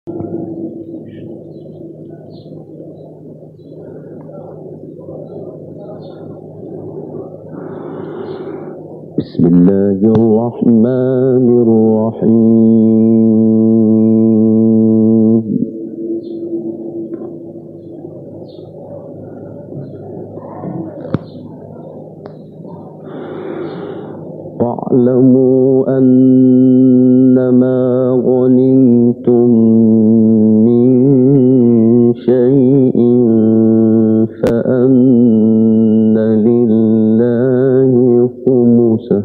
بسم الله الرحمن الرحيم. واعلموا أنما غنمتم من شيء فأن لله خمسه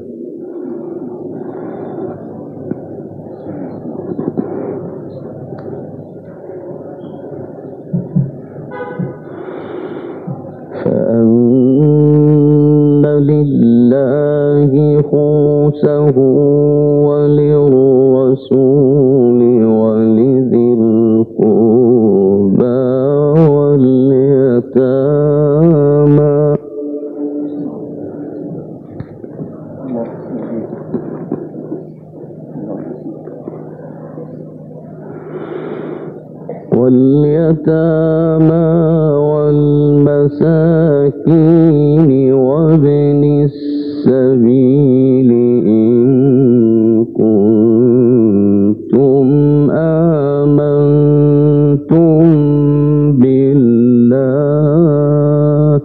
وللرسول ولذي القربى واليتامى والمساكين وابن السبيل إن كنتم آمنتم بالله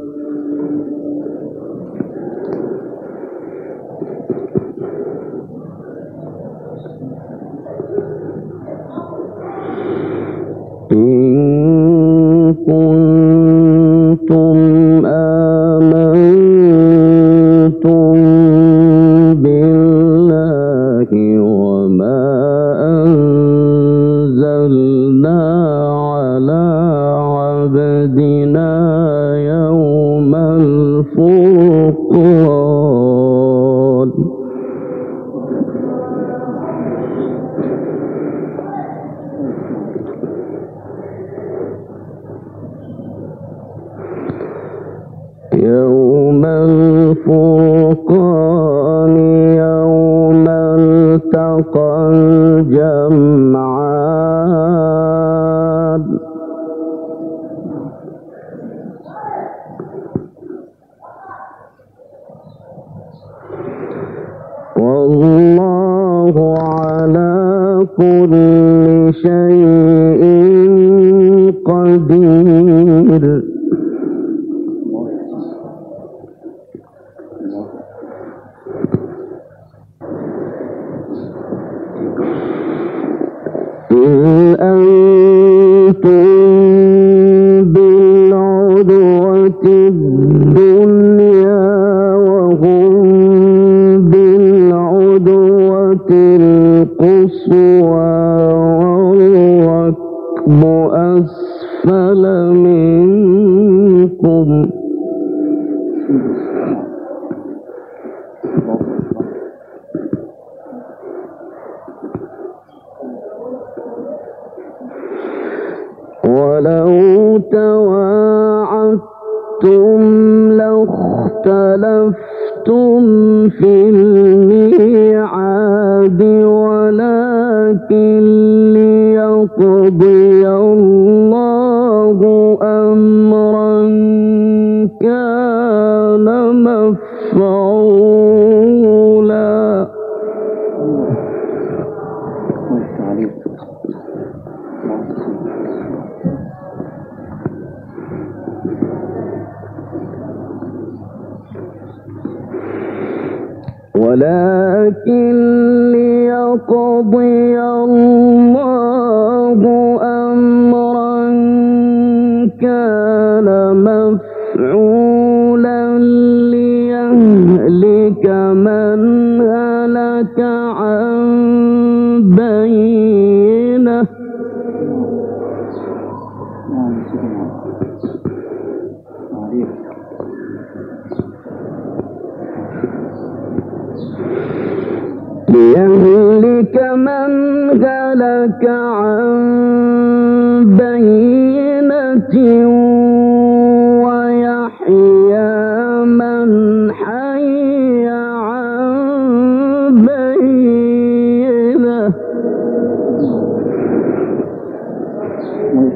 وما أنزلنا على عبدنا يوم الفرقان يوم التقى الجمعان والله على كل شيء قدير. أنتم بالعدوة الدنيا وهم بالعدوة القصوى والركب أسفل منكم ولو تواعدتم لاختلفتم في الميعاد ولكن ليقضي الله أمرا كان مفعولا. ولكن ليقضي الله أمرا كان مفعولا ليهلك من هلك عن بينة عن بينة ويحيى من حي عن بينة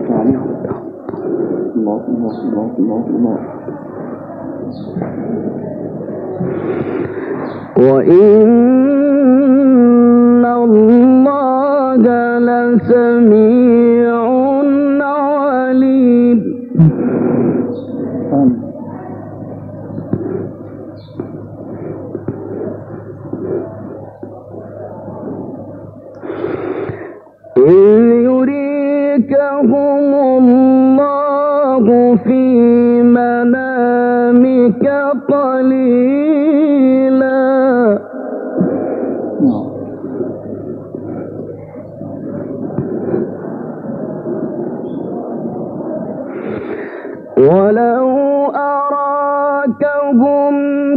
وإن الله لسميع عليم. إذ يريكهم الله في منامك قليلا ولو أراكهم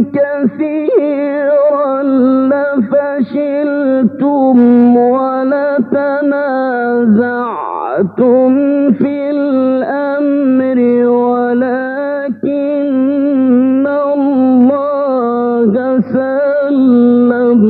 كثيرا لفشلتم ولتنازعتم في الأمر ولكن الله سلم.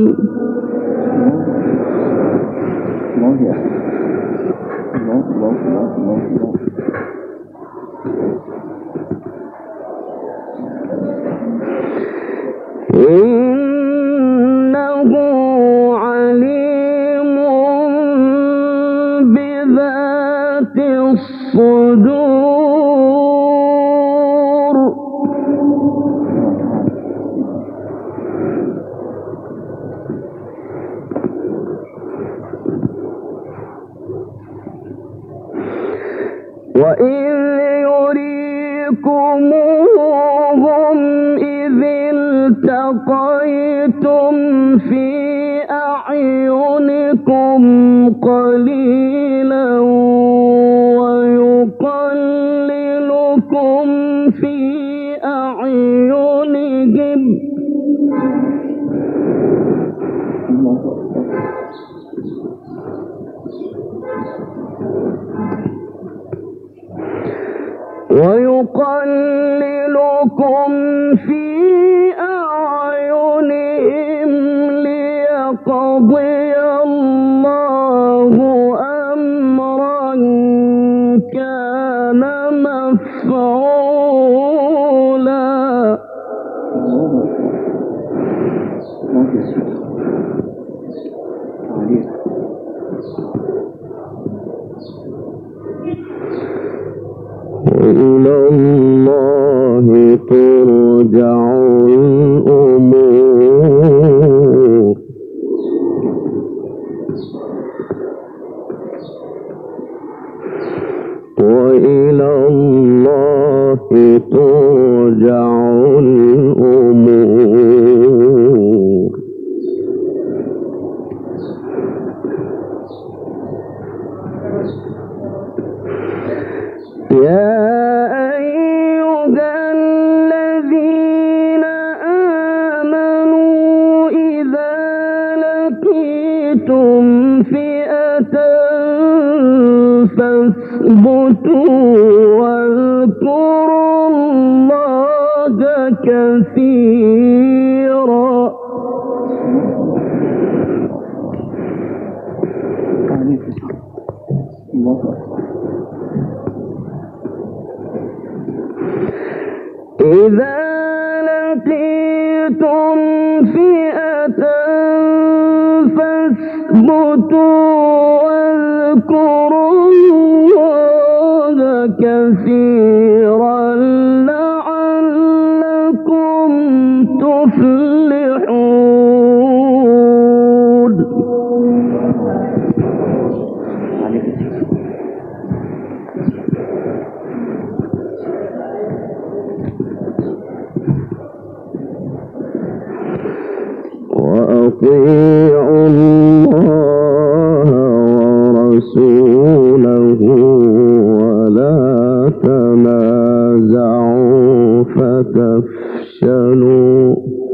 إنه عليم بذات الصدور. وإذ يريكموهم إذ التقيتم في أعينكم قليلا ويقللكم في أعينهم ليقضي الله أمرا كان مفعولا. إلى الله ترجع الأمور. وإلى الله ترجع الأمور. يا أيها الذين آمنوا إذا لقيتم فئة فاثبتوا واذكروا الله كثيرا. إذا لقيتم فئة فاثبتوا واذكروا الله كثيرا لعلكم تفلحون. وأطيعوا الله ورسوله ولا تنازعوا فتفشلوا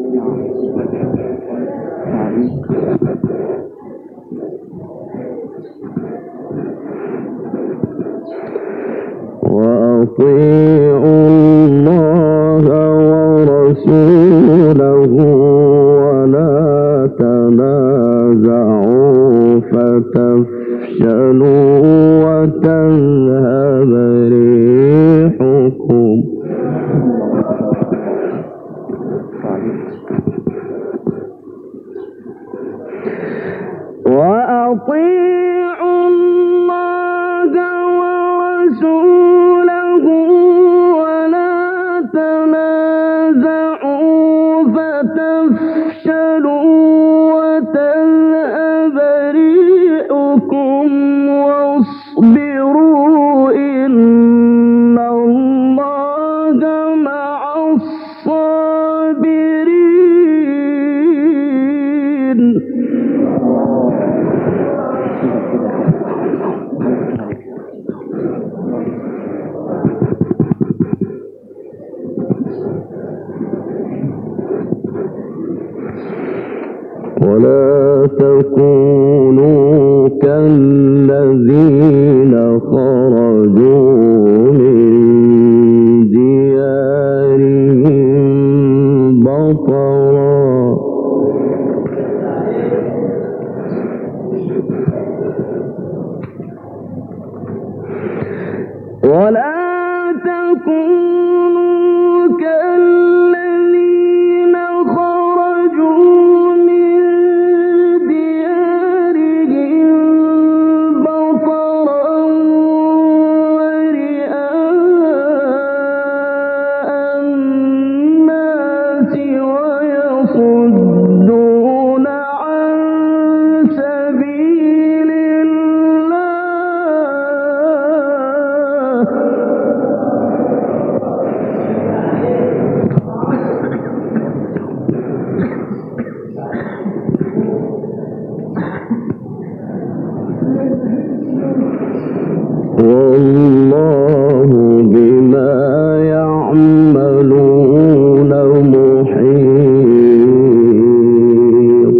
وأطيعوا الله ورسوله ولا تنازعوا فتفشلوا وتذهب ولا تكونوا كالذين خرجوا من ديارهم بطرا ورئاء الناس ويصدون عن سبيل والله بما يعملون محيط.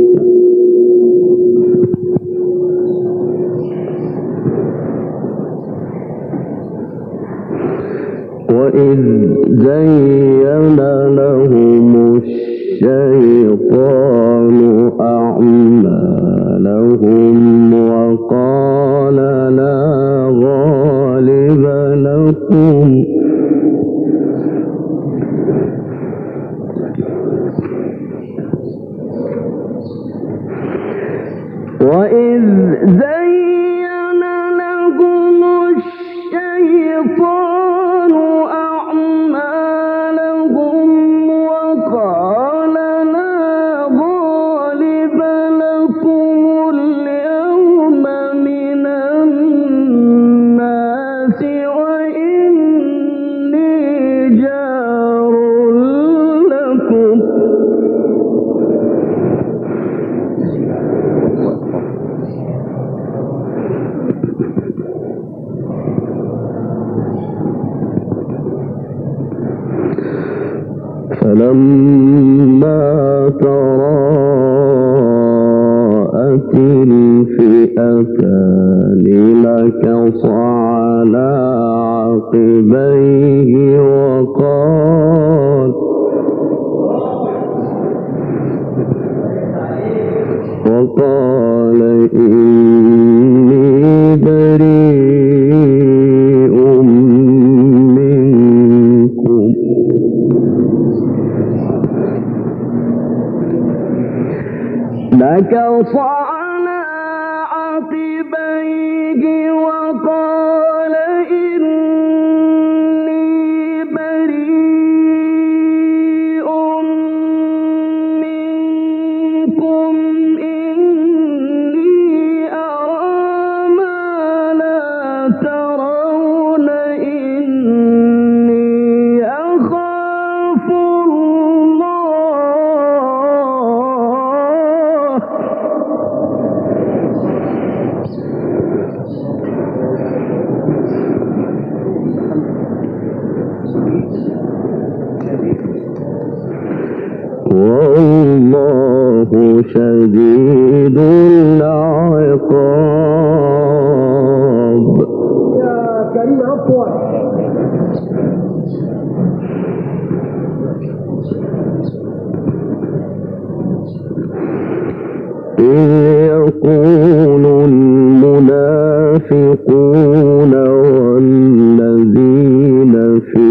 وإذ زين لهم الشيطان أعمالهم وقال لا غالب لكم وإذ زين لهم الشيطان أعمالهم وقال لا غالب لكم اليوم من الناس وإني جار لكم فلما تراءت الفئتان نكص على عقبيه وقال إني بريء منكم نكص على عقبيه وقال إني بريء منكم إني أرى ما لا ترون إني أخاف الله والله شديد العقاب. يا كريم عفوا. إذ يقول المنافقون والذين في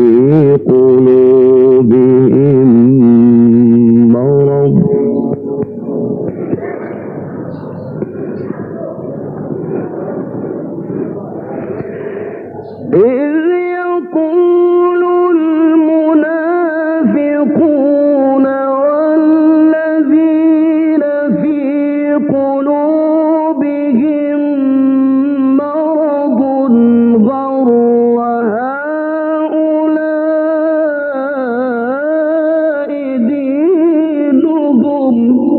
قلوبهم مرض إذ يقول المنافقون والذين في قلوبهم مرض غر هؤلاء دينهم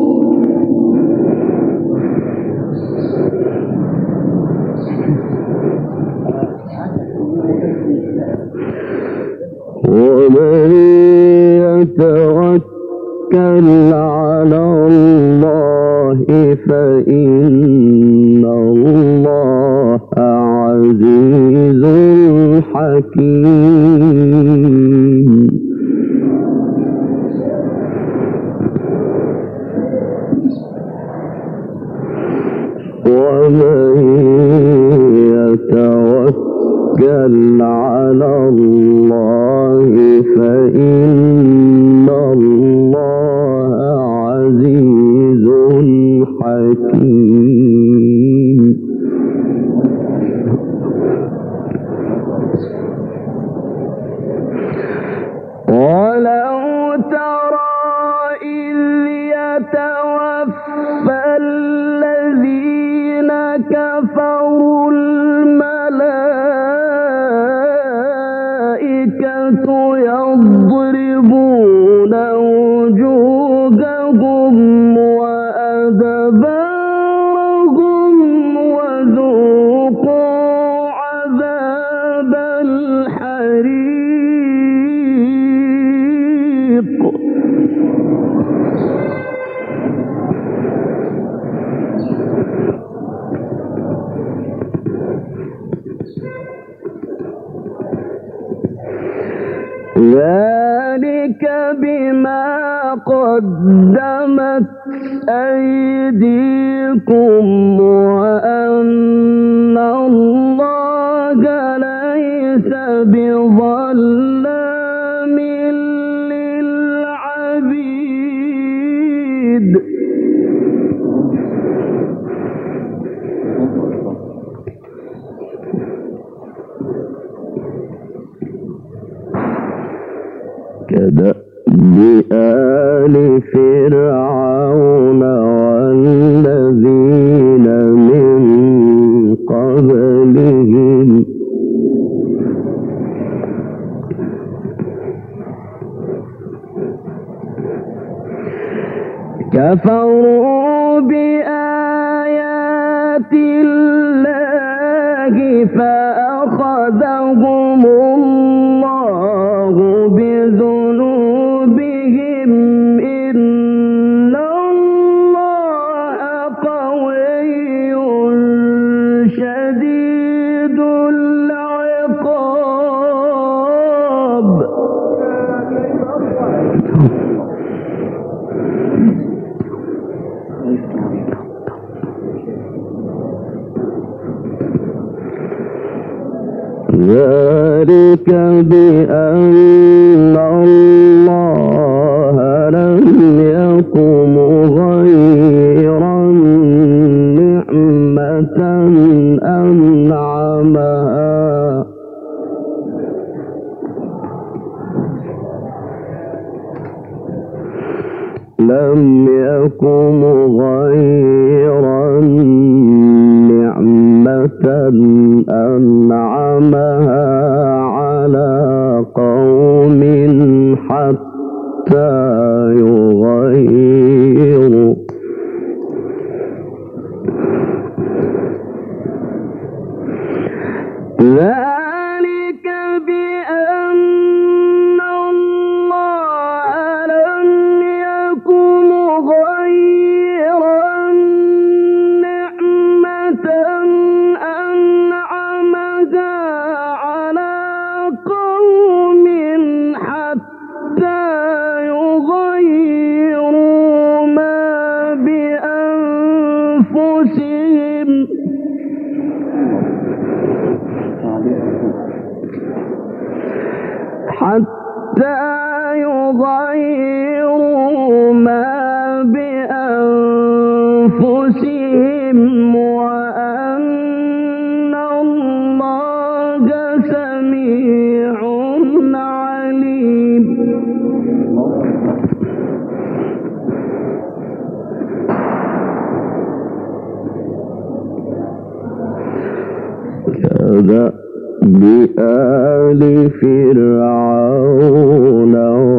ومن يتوكل على الله فإن الله عزيز حكيم. ومن يتوكل توكل على الله فإن الله عزيز حكيم. ولو ترى إذ يتوفى الذين كفروا الملائكة يضربون وجوههم وأدبارهم وذوقوا عذاب الحريق. ذلك بما قدمت أيديكم وأن الله ليس بظلام للعبيد. كدأب آل فرعون والذين من قبلهم كفروا بآيات الله فأخذهم الله بذنوبهم إن الله قوي شديد العقاب. ذلك بأن الله لم يكن مغيرا نعمة أنعمها على قوم حتى يغيروا ذلك بأن الله لم يكن مغيرا نعمة أنعمها على قوم حتى يغيروا ما بأنفسهم وأن الله سميع عليم. بآل فرعون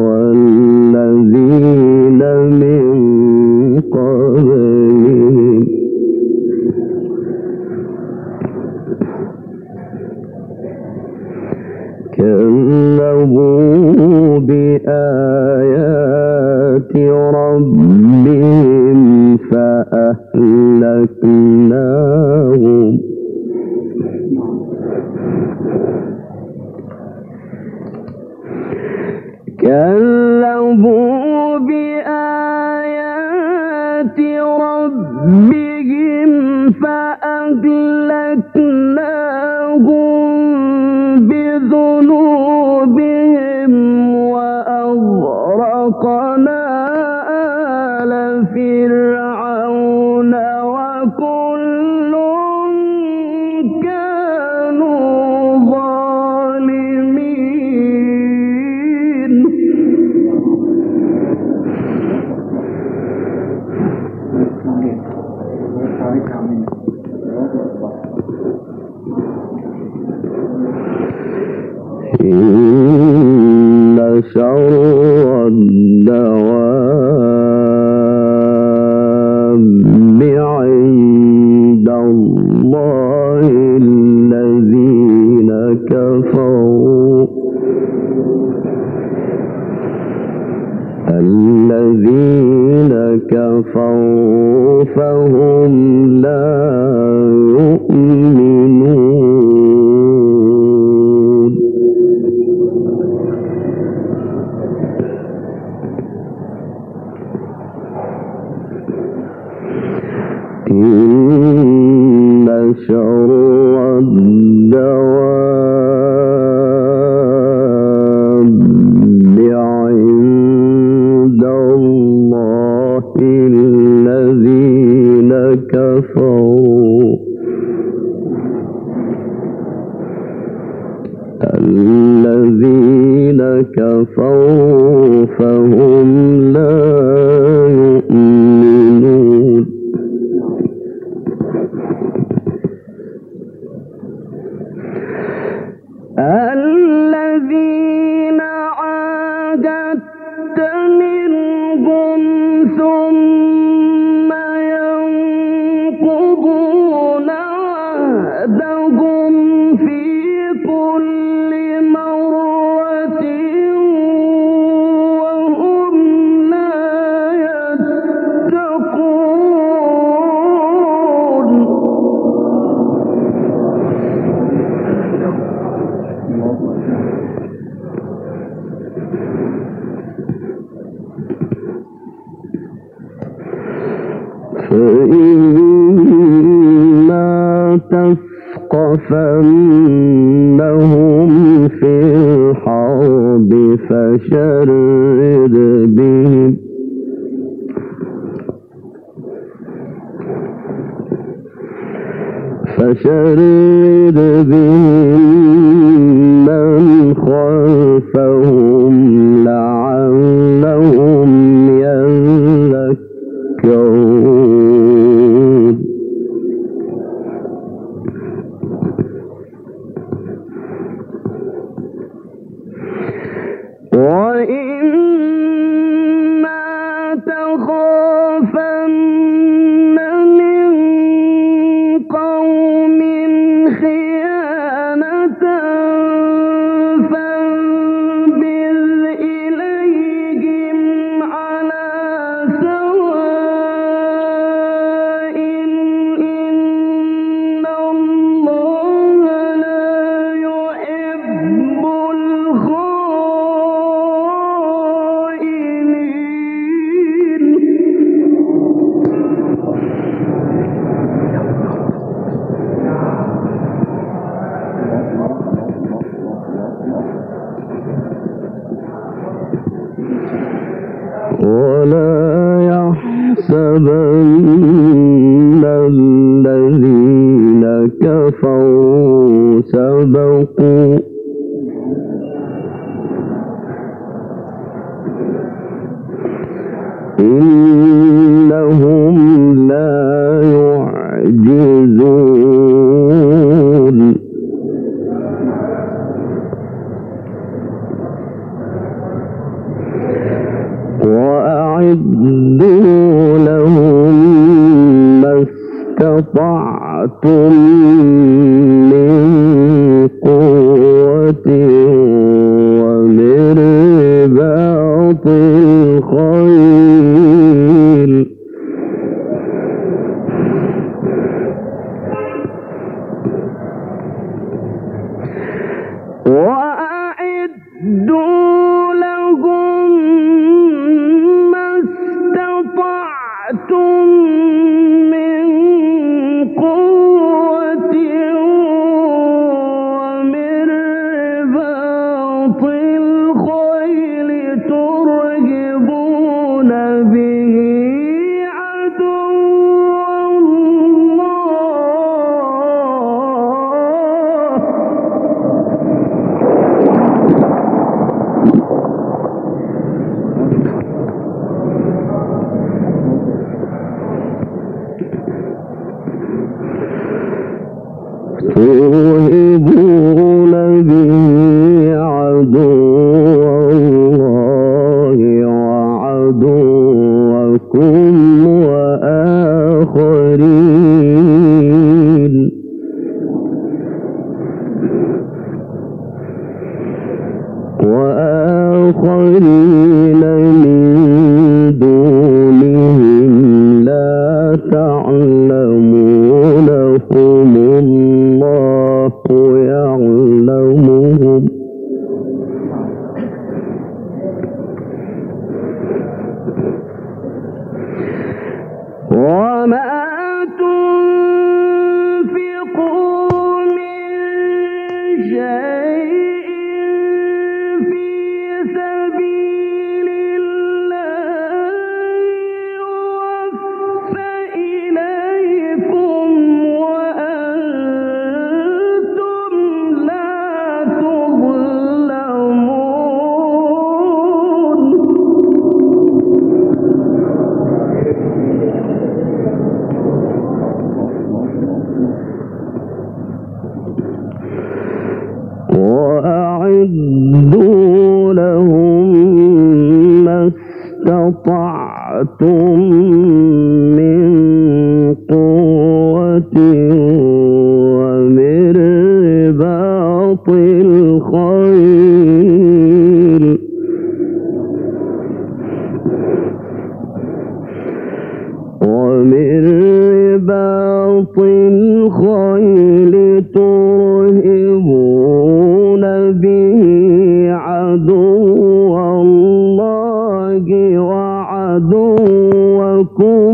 والذين من قبلهم كذبوا بآيات ربهم فأهلكناهم كذبوا بآيات ربهم فأهلكناهم وأغرقنا آل فرعون وكل كانوا ظالمين إن شر الدواب عند الله الذين كفروا فهم لا يؤمنون إن شر الدواب عند الله الذين كفروا فهم لا يؤمنون الذين عاهدت منهم ثم ينقضون عهدهم في كل مرة وهم لا يتقون فإما تثقفنهم في الحرب فشرد بهم من خلفهم لعلهم يذكرون وإما تخافن من قوم خيانة فانبذ إليهم على سواء إن الله لا يحب الخائنين ولا يحسبن الذين كفروا سبقوا إنهم لا يعجزون وأعدوا لهم ما استطعتم من قوة ومن رباط الخيل وأعدوا لهم ما استطعتم من قوة ومن رباط الخيل وآخرين من دونهم لا تعلمونهم الله يعلمهم وما تنفقوا من شيء في سبيل الله يوفى إليكم وأنتم لا تظلمون وأعدوا لهم ما استطعتم من قوة ومن رباط الخيل ترهبون به عدو الله وعدوكم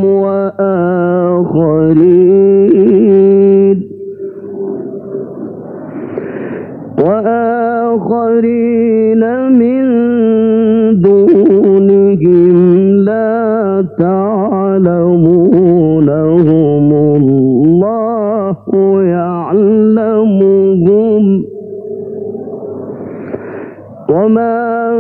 وآخرين من دونهم لا تعلمونهم الله يعلمهم وما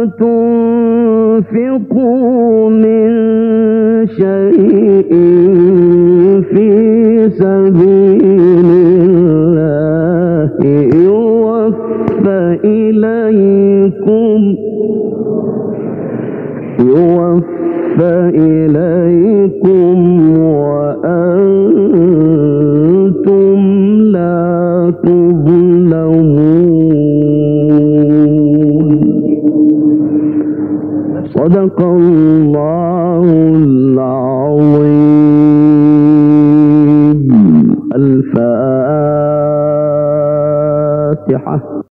تنفقوا من شيء في سبيل الله يوفى إليكم وأنتم لا تظلمون. صدق الله العظيم. الفاتحة.